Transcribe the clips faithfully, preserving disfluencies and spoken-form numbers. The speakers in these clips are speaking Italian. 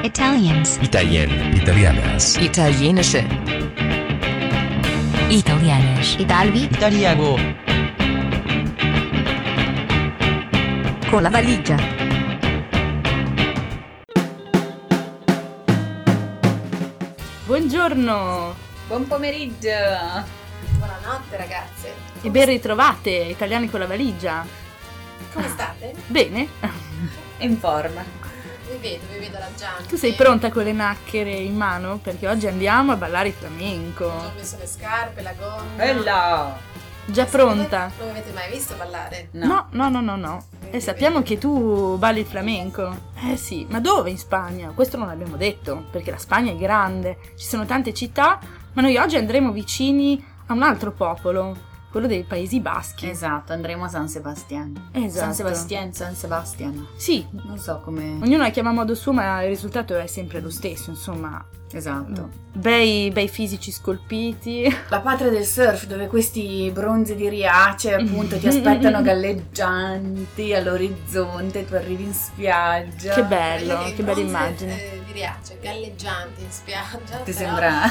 Italians. Italien. Italianas. Italienische. Italianisch. Italvi. Italiano. Con la valigia. Buongiorno Buon pomeriggio. Buonanotte ragazze. e ben ritrovate, Italiani con la valigia. Come state? Bene? In forma. Vi vedo, vi vedo raggiante. Tu sei pronta con le nacchere in mano? Perché oggi andiamo a ballare flamenco. Ho messo le scarpe, la gonna. Bella. Già pronta? Non mi avete mai visto ballare? No, no, no, no, no. E sappiamo che tu balli il flamenco. Eh sì, ma dove in Spagna? Questo non l'abbiamo detto, perché la Spagna è grande, ci sono tante città, ma noi oggi andremo vicini a un altro popolo, quello dei Paesi Baschi. Esatto, andremo a San Sebastian. Esatto. San Sebastian, San Sebastian. Sì, Non so come. ognuno la chiama a modo suo, ma il risultato è sempre lo stesso, insomma. Esatto. Bei, bei fisici scolpiti. La patria del surf, dove questi bronzi di Riace appunto ti aspettano galleggianti all'orizzonte, tu arrivi in spiaggia. Che bello, Quelli che bella bronze, immagine. eh, di Riace, galleggianti in spiaggia. Ti però sembra?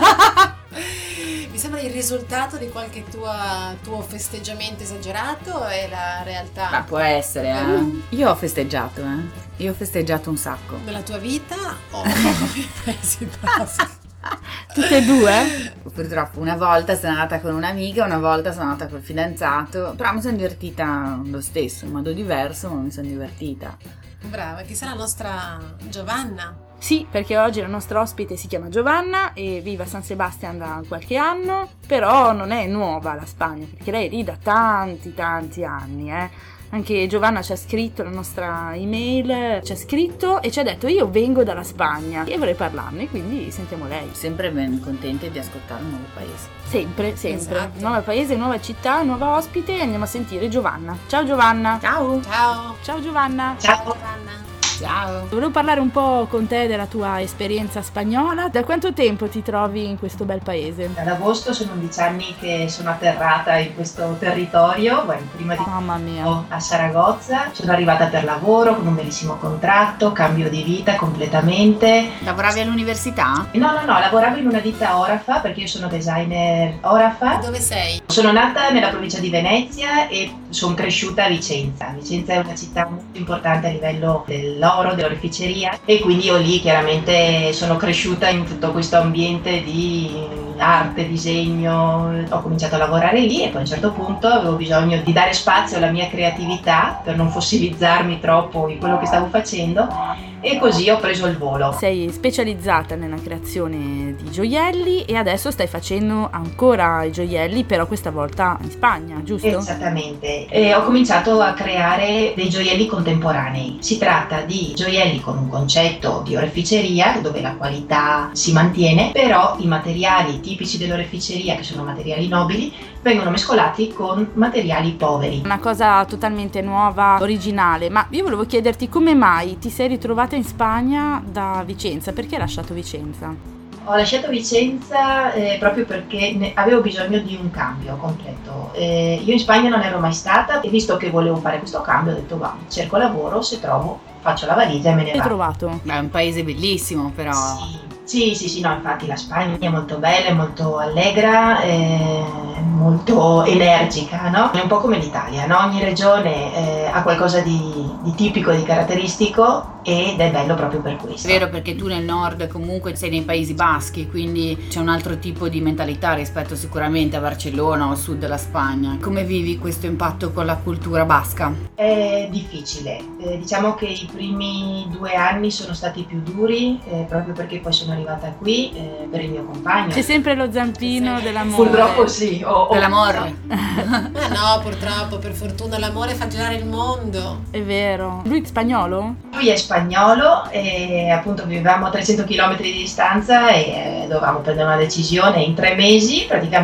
Mi sembra il risultato di qualche tua, tuo festeggiamento esagerato e la realtà Ma può essere, eh. Io ho festeggiato, eh. Io ho festeggiato un sacco. della tua vita o nei Paesi Baschi? Tutte e due? Purtroppo una volta sono andata con un'amica, una volta sono andata col fidanzato, però mi sono divertita lo stesso, in modo diverso, ma mi sono divertita. Brava, chissà la nostra Giovanna. Sì, perché oggi la nostra ospite si chiama Giovanna e vive a San Sebastian da qualche anno, però non è nuova la Spagna, perché lei è lì da tanti tanti anni, eh. Anche Giovanna ci ha scritto, la nostra email, ci ha scritto e ci ha detto io vengo dalla Spagna e vorrei parlarne, quindi sentiamo lei. Sempre ben contenti di ascoltare un nuovo paese. Sempre, sempre. Esatto. Nuovo paese, nuova città, nuova ospite e andiamo a sentire Giovanna. Ciao Giovanna. Ciao! Ciao. Ciao Giovanna. Ciao Giovanna. Ciao! Volevo parlare un po' con te della tua esperienza spagnola. Da quanto tempo ti trovi in questo bel paese? Ad agosto sono undici anni che sono atterrata in questo territorio, bueno, prima di Mamma mia. tutto a Saragozza. Sono arrivata per lavoro con un bellissimo contratto, cambio di vita completamente. Lavoravi all'università? No, no, no, lavoravo in una ditta Orafa perché io sono designer Orafa. Dove sei? Sono nata nella provincia di Venezia e sono cresciuta a Vicenza. Vicenza è una città molto importante a livello dell'oro, dell'oreficeria e quindi io lì chiaramente sono cresciuta in tutto questo ambiente di arte, disegno. Ho cominciato a lavorare lì e poi a un certo punto avevo bisogno di dare spazio alla mia creatività per non fossilizzarmi troppo in quello che stavo facendo e così ho preso il volo. Sei specializzata nella creazione di gioielli e adesso stai facendo ancora i gioielli, però questa volta in Spagna, giusto? Esattamente. E ho cominciato a creare dei gioielli contemporanei. Si tratta di gioielli con un concetto di oreficeria dove la qualità si mantiene, però i materiali tipici dell'oreficeria, che sono materiali nobili, vengono mescolati con materiali poveri. Una cosa totalmente nuova, originale, ma io volevo chiederti come mai ti sei ritrovata in Spagna da Vicenza? Perché hai lasciato Vicenza? Ho lasciato Vicenza eh, proprio perché ne avevo bisogno di un cambio completo. Eh, io in Spagna non ero mai stata e visto che volevo fare questo cambio ho detto va, cerco lavoro, se trovo faccio la valigia e me ne Hai vado. trovato? Beh, è un paese bellissimo però. Sì. Sì, sì, sì, no, infatti la Spagna è molto bella, è molto allegra, è molto energica, no? È un po' come l'Italia, no? Ogni regione eh, ha qualcosa di, di tipico, di caratteristico ed è bello proprio per questo. È vero, perché tu nel nord comunque sei nei Paesi Baschi, quindi c'è un altro tipo di mentalità rispetto sicuramente a Barcellona o al sud della Spagna. Come vivi questo impatto con la cultura basca? È difficile, eh, diciamo che i primi due anni sono stati più duri eh, proprio perché poi sono arrivata qui eh, per il mio compagno. C'è sempre lo zampino dell'amore. Purtroppo sì. O, o Dell'amore. Ma no, purtroppo, per fortuna l'amore fa girare il mondo. È vero. Lui è spagnolo? Lui è spagnolo e appunto vivevamo a trecento chilometri di distanza e eh, dovevamo prendere una decisione in tre mesi praticamente.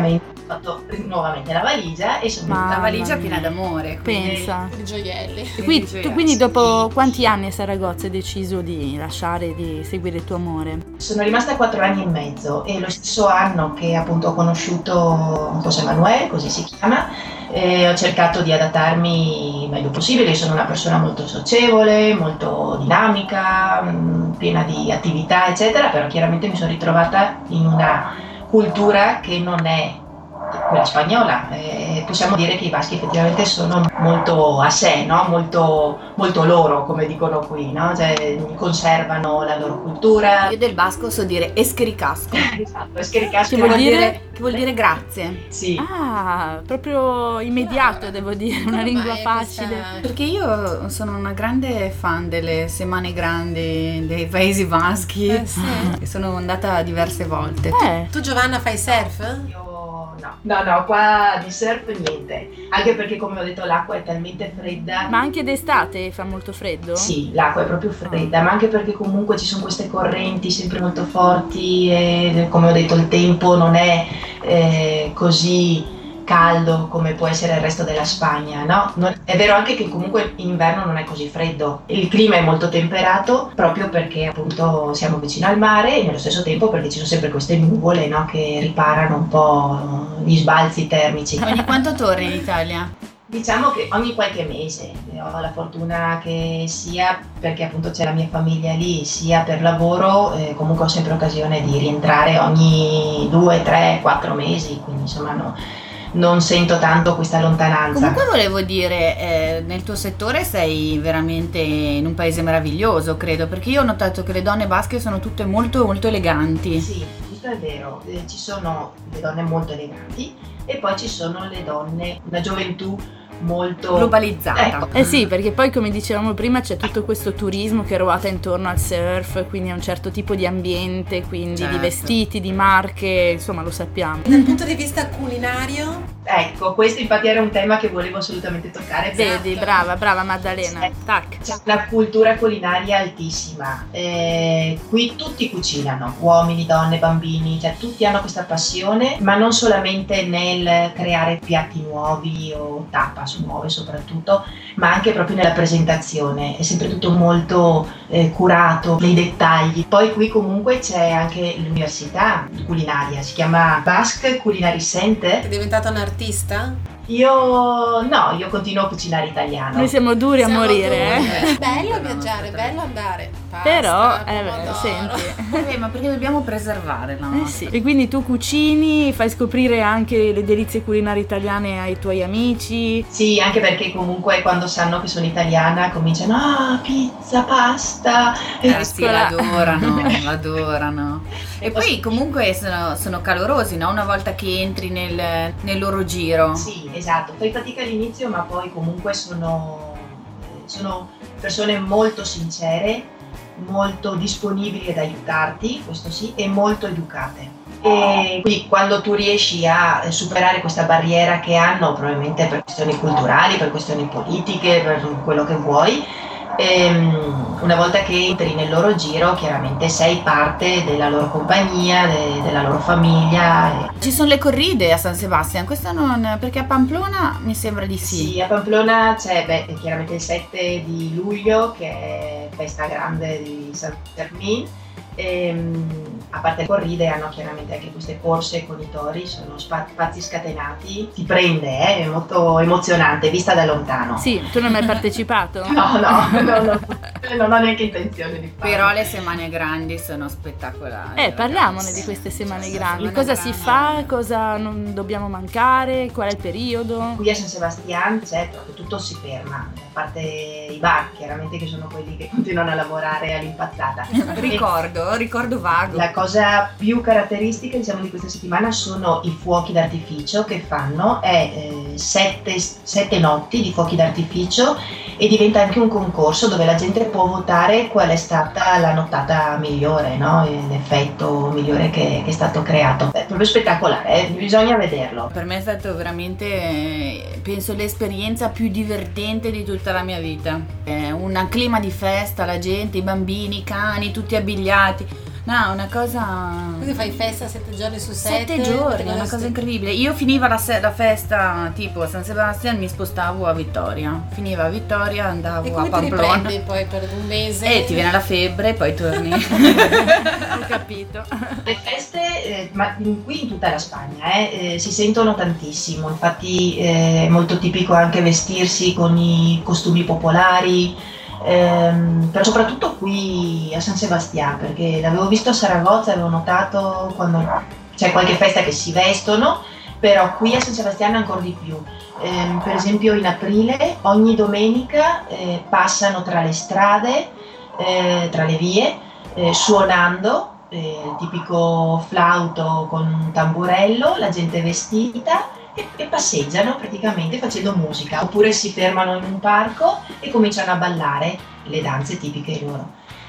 fatto nuovamente la valigia e sono Ma- La valigia Mamma piena mia. d'amore. quindi- Pensa. I gioielli. E qui- Sì, tu quindi dopo sì. quanti anni a Saragozza hai deciso di lasciare, di seguire il tuo amore? Sono rimasta quattro anni e mezzo e lo stesso anno che appunto ho conosciuto José Manuel, così si chiama, e ho cercato di adattarmi il meglio possibile. Io sono una persona molto socievole, molto dinamica, mh, piena di attività eccetera, però chiaramente mi sono ritrovata in una cultura che non è quella spagnola. Eh, possiamo dire che i baschi effettivamente sono molto a sé, no? molto, molto loro, come dicono qui, no? Cioè, conservano la loro cultura. Io del basco so dire eschericasco, Esatto, è schericasco. Che vuol dire? che vuol dire grazie. Sì. Ah, proprio immediato devo dire, una Come lingua mai facile. questa- Perché io sono una grande fan delle Semane Grandi dei Paesi Baschi Eh, sì. e sono andata diverse volte. Eh, Tu Giovanna fai surf? Io no, no, no, qua di surf niente, anche perché come ho detto l'acqua è talmente fredda. ma anche d'estate fa molto freddo? Sì, l'acqua è proprio fredda, ma anche perché comunque ci sono queste correnti sempre molto forti e come ho detto il tempo non è eh, così caldo come può essere il resto della Spagna, no? Non- è vero anche che comunque in inverno non è così freddo, il clima è molto temperato proprio perché appunto siamo vicino al mare e nello stesso tempo perché ci sono sempre queste nuvole, no? Che riparano un po' gli sbalzi termici. Ogni quanto torni in Italia? Diciamo che ogni qualche mese ho la fortuna che sia perché appunto c'è la mia famiglia lì, sia per lavoro, eh, comunque ho sempre occasione di rientrare ogni due, tre, quattro mesi, quindi insomma no, non sento tanto questa lontananza. Comunque volevo dire, eh, nel tuo settore sei veramente in un paese meraviglioso, credo, perché io ho notato che le donne basche sono tutte molto molto eleganti. Sì, questo è vero, eh, ci sono le donne molto eleganti e poi ci sono le donne, una gioventù molto Globalizzata. Ecco. Eh sì, perché poi come dicevamo prima c'è tutto questo turismo che ruota intorno al surf, quindi è un certo tipo di ambiente, quindi Certo. di vestiti, di marche, insomma lo sappiamo. Dal punto di vista culinario? Ecco, questo infatti era un tema che volevo assolutamente toccare. Vedi, brava, brava Maddalena. Sì. Tac. C'è una cultura culinaria altissima. Eh, qui tutti cucinano, uomini, donne, bambini, cioè tutti hanno questa passione, ma non solamente nel creare piatti nuovi o tapas nuove soprattutto, ma anche proprio nella presentazione. È sempre tutto molto eh, curato, nei dettagli. Poi qui comunque c'è anche l'università culinaria, si chiama Basque Culinary Center. È diventata un artista? Io no, io continuo a cucinare italiano. Noi siamo duri a Siamo morire, duri. eh. Bello No, viaggiare, no, bello andare. Pasta, Però, eh beh, pomodoro. senti. Eh, ma perché dobbiamo preservare la Eh nostra? sì. E quindi tu cucini, fai scoprire anche le delizie culinarie italiane ai tuoi amici. Sì, anche perché comunque quando sanno che sono italiana cominciano ah, pizza, pasta. Eh sì, Eccola. l'adorano, l'adorano. E poi comunque sono, sono calorosi, no? Una volta che entri nel, nel loro giro. Sì, esatto, fai fatica all'inizio, ma poi comunque sono, sono persone molto sincere, molto disponibili ad aiutarti, questo sì, e molto educate. E quindi quando tu riesci a superare questa barriera che hanno, probabilmente per questioni culturali, per questioni politiche, per quello che vuoi, ehm, una volta che entri nel loro giro, chiaramente sei parte della loro compagnia, de- della loro famiglia. Ci sono le corride a San Sebastian, questo non, perché a Pamplona mi sembra di sì. Sì, a Pamplona c'è beh, chiaramente il sette di luglio che è festa grande di San Fermín. Ehm, a parte le corride hanno chiaramente anche queste corse con i tori, sono spa- spazi scatenati, ti prende, eh, è molto emozionante vista da lontano. Sì, tu non hai mai partecipato? No, no, no, no, non ho neanche intenzione di farlo. Però le semane grandi sono spettacolari. Eh, parliamone ragazzi. di queste semane Sì, grandi. semane Cosa grandi. si fa? Cosa non dobbiamo mancare? Qual è il periodo? Qui a San Sebastian c'è proprio tutto si ferma, a parte i bar chiaramente che sono quelli che continuano a lavorare all'impazzata. Ricordo, ricordo vago. La cosa più caratteristica diciamo di questa settimana sono i fuochi d'artificio che fanno, è eh, sette, sette notti di fuochi d'artificio e diventa anche un concorso dove la gente può votare qual è stata la nottata migliore, no? L'effetto migliore che, che è stato creato. È proprio spettacolare, eh? Bisogna vederlo. Per me è stato veramente, eh, penso, l'esperienza più divertente di tutta la mia vita. È un clima di festa, la gente, i bambini, i cani, tutti abbigliati. No, una cosa... Quindi fai festa sette giorni su sette? Sette giorni, è una cosa incredibile. Io finiva la, se- la festa tipo a San Sebastian, mi spostavo a Vittoria. Finiva a Vittoria, andavo E a come ti Pamplona. riprendi poi per un mese? E ti viene la febbre, poi torni. Ho capito. Le feste, eh, ma in- qui in tutta la Spagna, eh, eh, si sentono tantissimo, infatti eh, è molto tipico anche vestirsi con i costumi popolari, ehm, però soprattutto qui a San Sebastián, perché l'avevo visto a Saragozza, avevo notato quando c'è qualche festa che si vestono, però qui a San Sebastián ancora di più. Ehm, per esempio in aprile ogni domenica eh, passano tra le strade, eh, tra le vie, eh, suonando. Eh, tipico flauto con un tamburello, la gente vestita e, e passeggiano praticamente facendo musica, oppure si fermano in un parco e cominciano a ballare le danze tipiche loro.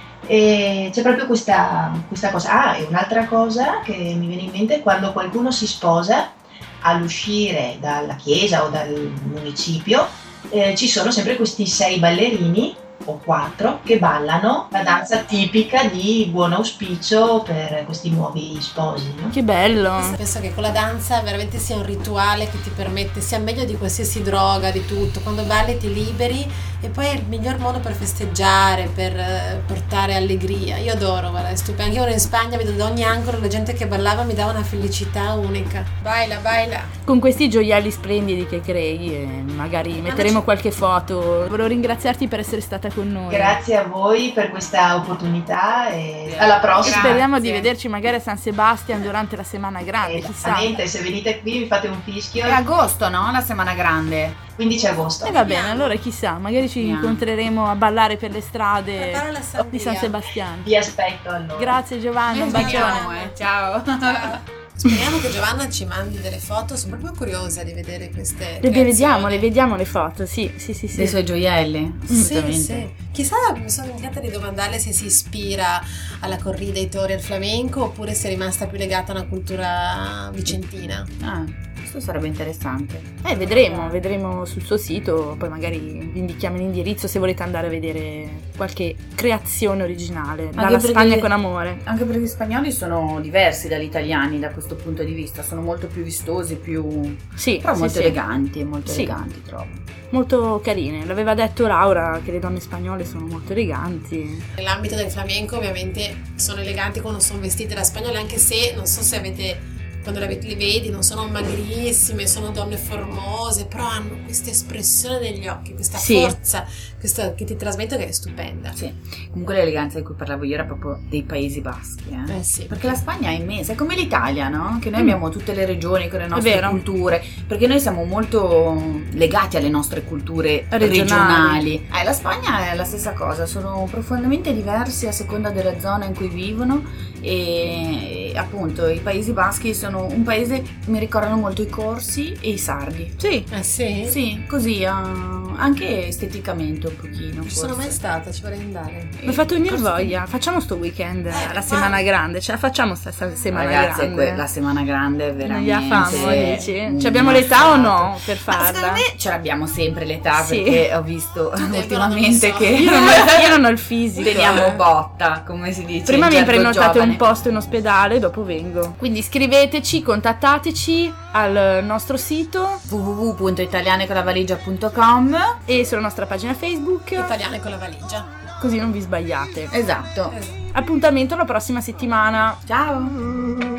E c'è proprio questa, questa cosa. Ah, e un'altra cosa che mi viene in mente è quando qualcuno si sposa, all'uscire dalla chiesa o dal municipio eh, ci sono sempre questi sei ballerini o quattro che ballano la danza tipica di buon auspicio per questi nuovi sposi, no? Che bello. Penso che con la danza veramente sia un rituale che ti permette, sia meglio di qualsiasi droga, di tutto. Quando balli ti liberi e poi è il miglior modo per festeggiare, per eh, portare allegria. Io adoro, guarda, è stupendo. Anche ora in Spagna vedo da ogni angolo la gente che ballava, mi dava una felicità unica. Baila, baila. Con questi gioielli splendidi che crei, e magari metteremo c'è- qualche foto. Volevo ringraziarti per essere stata con noi. Grazie a voi per questa opportunità e alla E prossima. speriamo di Grazie. vederci magari a San Sebastian durante la Semana Grande, chissà. Esattamente, se venite qui vi fate un fischio È agosto, no? La settimana grande. quindici agosto. E va bene, allora chissà, magari ci Speriamo. incontreremo a ballare per le strade Prepara la sangria. di San Sebastian. Vi aspetto allora. Grazie Giovanna, un bacione. Eh, ciao. Speriamo che Giovanna ci mandi delle foto, sono proprio curiosa di vedere queste Le creazioni. vediamo, le vediamo le foto, sì, sì, sì, sì. Dei suoi gioielli, Sì, assolutamente. sì. Chissà, mi sono dimenticata di domandarle se si ispira alla corrida, ai tori, al flamenco, oppure se è rimasta più legata a una cultura vicentina. Ah, questo sarebbe interessante. Eh, vedremo, vedremo sul suo sito, poi magari vi indichiamo l'indirizzo se volete andare a vedere qualche creazione originale, dalla perché- Spagna con amore. Anche perché gli spagnoli sono diversi dagli italiani da questo punto di vista, sono molto più vistosi, più... Sì, però sì, molto sì. eleganti, molto Sì. eleganti trovo. Molto carine. L'aveva detto Laura che le donne spagnole sono molto eleganti. Nell'ambito del flamenco ovviamente sono eleganti quando sono vestite da spagnole, anche se non so se avete, quando le avete- le vedi, non sono magrissime, sono donne formose, però hanno questa espressione negli occhi, questa Sì. forza, questa che ti trasmetto, che è stupenda. Sì, comunque l'eleganza di cui parlavo io era proprio dei Paesi Baschi, eh? Eh sì. Perché la Spagna è immensa, è come l'Italia, no? Che noi Mm. abbiamo tutte le regioni con le nostre vero. culture, perché noi siamo molto legati alle nostre culture Regionali. regionali. Eh, la Spagna è la stessa cosa, sono profondamente diversi a seconda della zona in cui vivono e, e appunto i Paesi Baschi sono un paese, mi ricordano molto i corsi e i sardi. Sì, Ah sì? Sì, così, ah, anche esteticamente un pochino. Non ci sono forse. mai stata, ci vorrei andare. mi ha fatto venire Corsi- voglia. Facciamo sto weekend, Eh, la ma- Semana Grande, ce la facciamo sta sta Semana Ragazzi, Grande. que- la settimana grande è Non veramente gliela famo, dici? un Ci abbiamo l'età o affare. no per Ma farla? secondo me ce l'abbiamo sempre l'età, Sì. perché ho visto Deborah, ultimamente non lo so. che Io non, ho, io non ho il fisico. teniamo eh. botta, come si dice. Prima in mi gergo prenotate giovane. un posto in ospedale, dopo vengo. Quindi scriveteci, contattateci al nostro sito w w w punto italianeconlavaligia punto com. e sulla nostra pagina Facebook, Italiane con la valigia. così non vi sbagliate. Esatto. Esatto. Appuntamento la prossima settimana. Ciao.